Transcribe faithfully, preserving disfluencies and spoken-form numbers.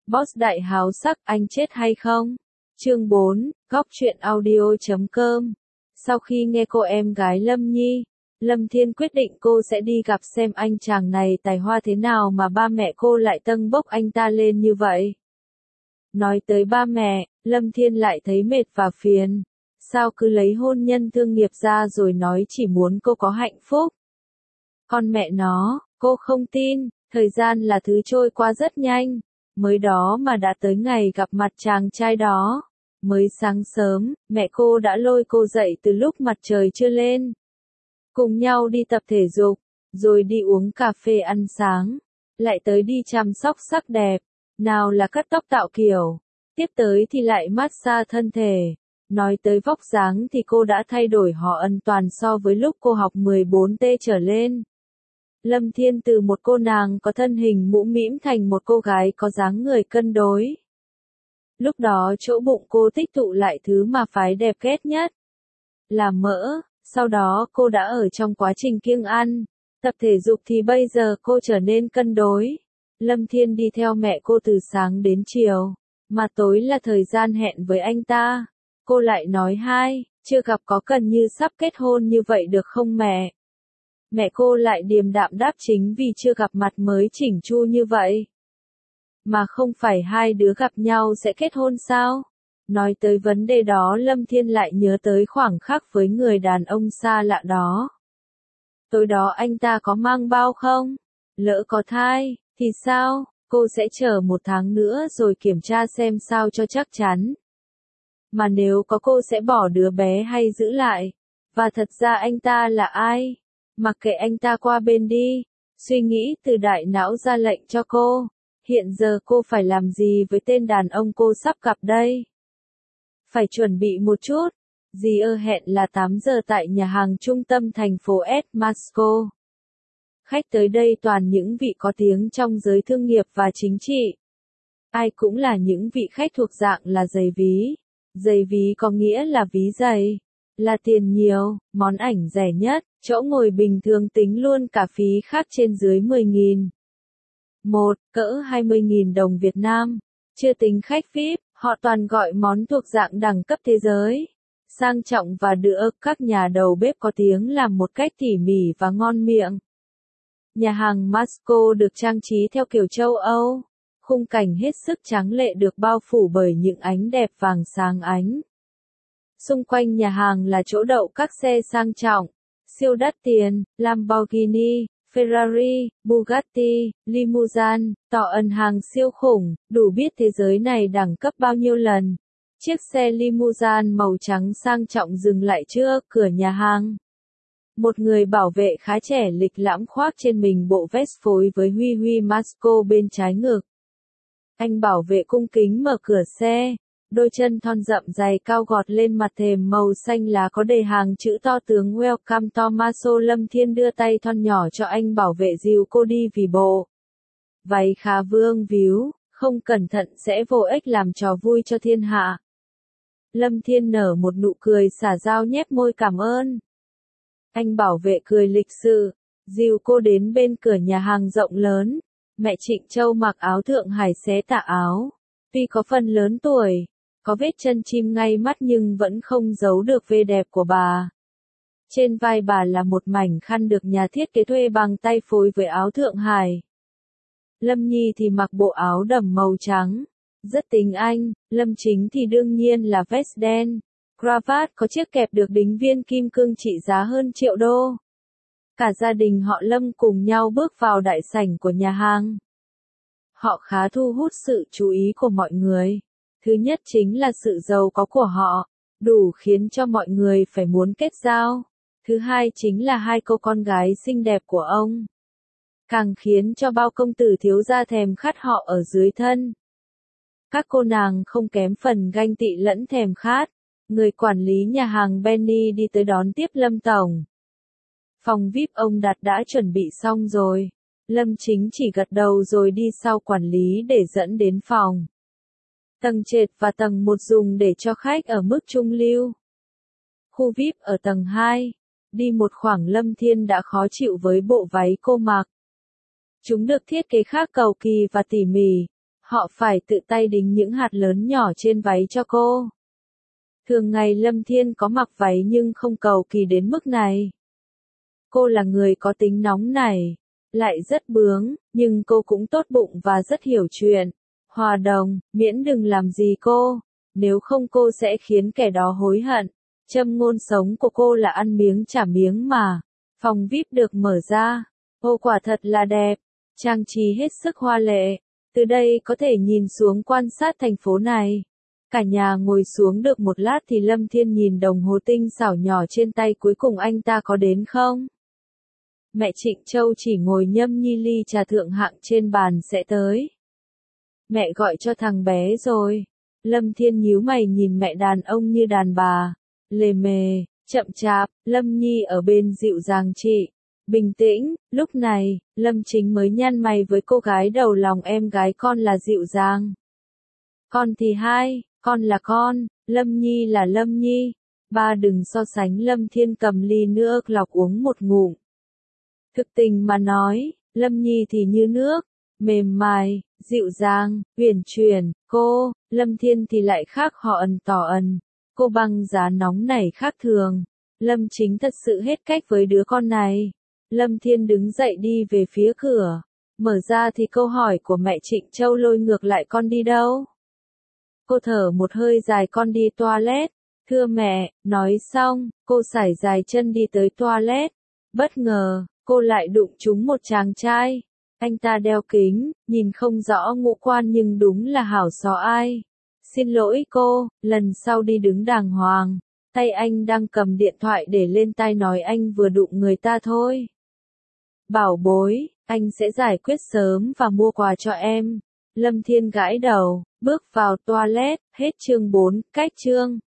Boss đại háo sắc, anh chết hay không? Chương bốn, góc truyện audio chấm com. Sau khi nghe cô em gái Lâm Nhi, Lâm Thiên quyết định cô sẽ đi gặp xem anh chàng này tài hoa thế nào mà ba mẹ cô lại tâng bốc anh ta lên như vậy. Nói tới ba mẹ, Lâm Thiên lại thấy mệt và phiền. Sao cứ lấy hôn nhân thương nghiệp ra rồi nói chỉ muốn cô có hạnh phúc? Con mẹ nó, cô không tin, thời gian là thứ trôi qua rất nhanh. Mới đó mà đã tới ngày gặp mặt chàng trai đó. Mới sáng sớm, mẹ cô đã lôi cô dậy từ lúc mặt trời chưa lên. Cùng nhau đi tập thể dục, rồi đi uống cà phê ăn sáng. Lại tới đi chăm sóc sắc đẹp, nào là cắt tóc tạo kiểu. Tiếp tới thì lại massage thân thể. Nói tới vóc dáng thì cô đã thay đổi hoàn toàn so với lúc cô học mười bốn T trở lên. Lâm Thiên từ một cô nàng có thân hình mũm mĩm thành một cô gái có dáng người cân đối. Lúc đó chỗ bụng cô tích tụ lại thứ mà phái đẹp ghét nhất là mỡ, sau đó cô đã ở trong quá trình kiêng ăn, tập thể dục thì bây giờ cô trở nên cân đối. Lâm Thiên đi theo mẹ cô từ sáng đến chiều, mà tối là thời gian hẹn với anh ta. Cô lại nói hai, chưa gặp có cần như sắp kết hôn như vậy được không mẹ? Mẹ cô lại điềm đạm đáp chính vì chưa gặp mặt mới chỉnh chu như vậy. Mà không phải hai đứa gặp nhau sẽ kết hôn sao? Nói tới vấn đề đó Lâm Thiên lại nhớ tới khoảng khắc với người đàn ông xa lạ đó. Tối đó anh ta có mang bao không? Lỡ có thai, thì sao? Cô sẽ chờ một tháng nữa rồi kiểm tra xem sao cho chắc chắn. Mà nếu có cô sẽ bỏ đứa bé hay giữ lại? Và thật ra anh ta là ai? Mặc kệ anh ta qua bên đi. Suy nghĩ từ đại não ra lệnh cho cô. Hiện giờ cô phải làm gì với tên đàn ông cô sắp gặp đây? Phải chuẩn bị một chút. Dì ơ hẹn là tám giờ tại nhà hàng trung tâm thành phố S. Moscow. Khách tới đây toàn những vị có tiếng trong giới thương nghiệp và chính trị. Ai cũng là những vị khách thuộc dạng là giày ví. Giày ví có nghĩa là ví giày. Là tiền nhiều, món ảnh rẻ nhất, chỗ ngồi bình thường tính luôn cả phí khác trên dưới mười nghìn. Một, cỡ hai mươi nghìn đồng Việt Nam. Chưa tính khách vi ai pi, họ toàn gọi món thuộc dạng đẳng cấp thế giới. Sang trọng và được các nhà đầu bếp có tiếng làm một cách tỉ mỉ và ngon miệng. Nhà hàng Moscow được trang trí theo kiểu châu Âu. Khung cảnh hết sức tráng lệ được bao phủ bởi những ánh đẹp vàng sáng ánh. Xung quanh nhà hàng là chỗ đậu các xe sang trọng, siêu đắt tiền, Lamborghini, Ferrari, Bugatti, Limousine, tỏ ẩn hàng siêu khủng, đủ biết thế giới này đẳng cấp bao nhiêu lần. Chiếc xe limousine màu trắng sang trọng dừng lại trước cửa nhà hàng. Một người bảo vệ khá trẻ lịch lãm khoác trên mình bộ vest phối với huy huy Moscow bên trái ngực. Anh bảo vệ cung kính mở cửa xe. Đôi chân thon rậm dày cao gọt lên mặt thềm màu xanh lá có đề hàng chữ to tướng Welcome Tommaso. Lâm Thiên đưa tay thon nhỏ cho anh bảo vệ dìu cô đi vì bộ váy khá vương víu, không cẩn thận sẽ vô ích làm trò vui cho thiên hạ. Lâm Thiên nở một nụ cười xả dao nhếch môi cảm ơn. Anh bảo vệ cười lịch sự, dìu cô đến bên cửa nhà hàng rộng lớn. Mẹ Trịnh Châu mặc áo thượng hải xé tà áo. Tuy có phần lớn tuổi, có vết chân chim ngay mắt nhưng vẫn không giấu được vẻ đẹp của bà. Trên vai bà là một mảnh khăn được nhà thiết kế thuê bằng tay phối với áo thượng hải. Lâm Nhi thì mặc bộ áo đầm màu trắng, rất tính anh. Lâm Chính thì đương nhiên là vest đen, cravat có chiếc kẹp được đính viên kim cương trị giá hơn triệu đô. Cả gia đình họ Lâm cùng nhau bước vào đại sảnh của nhà hàng. Họ khá thu hút sự chú ý của mọi người. Thứ nhất chính là sự giàu có của họ, đủ khiến cho mọi người phải muốn kết giao. Thứ hai chính là hai cô con gái xinh đẹp của ông. Càng khiến cho bao công tử thiếu gia thèm khát họ ở dưới thân. Các cô nàng không kém phần ganh tị lẫn thèm khát. Người quản lý nhà hàng Benny đi tới đón tiếp Lâm Tổng. Phòng vi ai pi ông đặt đã chuẩn bị xong rồi. Lâm Chính chỉ gật đầu rồi đi sau quản lý để dẫn đến phòng. Tầng trệt và tầng một dùng để cho khách ở mức trung lưu. Khu vi ai pi ở tầng hai. Đi một khoảng Lâm Thiên đã khó chịu với bộ váy cô mặc. Chúng được thiết kế khá cầu kỳ và tỉ mỉ. Họ phải tự tay đính những hạt lớn nhỏ trên váy cho cô. Thường ngày Lâm Thiên có mặc váy nhưng không cầu kỳ đến mức này. Cô là người có tính nóng nảy, lại rất bướng, nhưng cô cũng tốt bụng và rất hiểu chuyện. Hòa đồng, miễn đừng làm gì cô, nếu không cô sẽ khiến kẻ đó hối hận. Châm ngôn sống của cô là ăn miếng trả miếng mà. Phòng vi ai pi được mở ra. Ô quả thật là đẹp, trang trí hết sức hoa lệ. Từ đây có thể nhìn xuống quan sát thành phố này. Cả nhà ngồi xuống được một lát thì Lâm Thiên nhìn đồng hồ tinh xảo nhỏ trên tay, cuối cùng anh ta có đến không? Mẹ Trịnh Châu chỉ ngồi nhâm nhi ly trà thượng hạng trên bàn sẽ tới. Mẹ gọi cho thằng bé rồi. Lâm Thiên nhíu mày nhìn mẹ đàn ông như đàn bà. Lề mề, chậm chạp, Lâm Nhi ở bên dịu dàng chị. Bình tĩnh, lúc này, Lâm Chính mới nhăn mày với cô gái đầu lòng, em gái con là dịu dàng. Con thì hai, con là con, Lâm Nhi là Lâm Nhi. Ba đừng so sánh. Lâm Thiên cầm ly nước lọc uống một ngụm. Thực tình mà nói, Lâm Nhi thì như nước, mềm mại, dịu dàng, uyển chuyển, cô, Lâm Thiên thì lại khác, họ ẩn tỏ ẩn. Cô băng giá nóng nảy khác thường. Lâm Chính thật sự hết cách với đứa con này. Lâm Thiên đứng dậy đi về phía cửa. Mở ra thì câu hỏi của mẹ Trịnh Châu lôi ngược lại, con đi đâu? Cô thở một hơi dài, con đi toilet. Thưa mẹ, nói xong, cô sải dài chân đi tới toilet. Bất ngờ, cô lại đụng trúng một chàng trai. Anh ta đeo kính, nhìn không rõ ngũ quan nhưng đúng là hảo xó ai. Xin lỗi cô, lần sau đi đứng đàng hoàng. Tay anh đang cầm điện thoại để lên tai nói anh vừa đụng người ta thôi. Bảo bối, anh sẽ giải quyết sớm và mua quà cho em. Lâm Thiên gãi đầu, bước vào toilet, hết chương bốn, cách chương.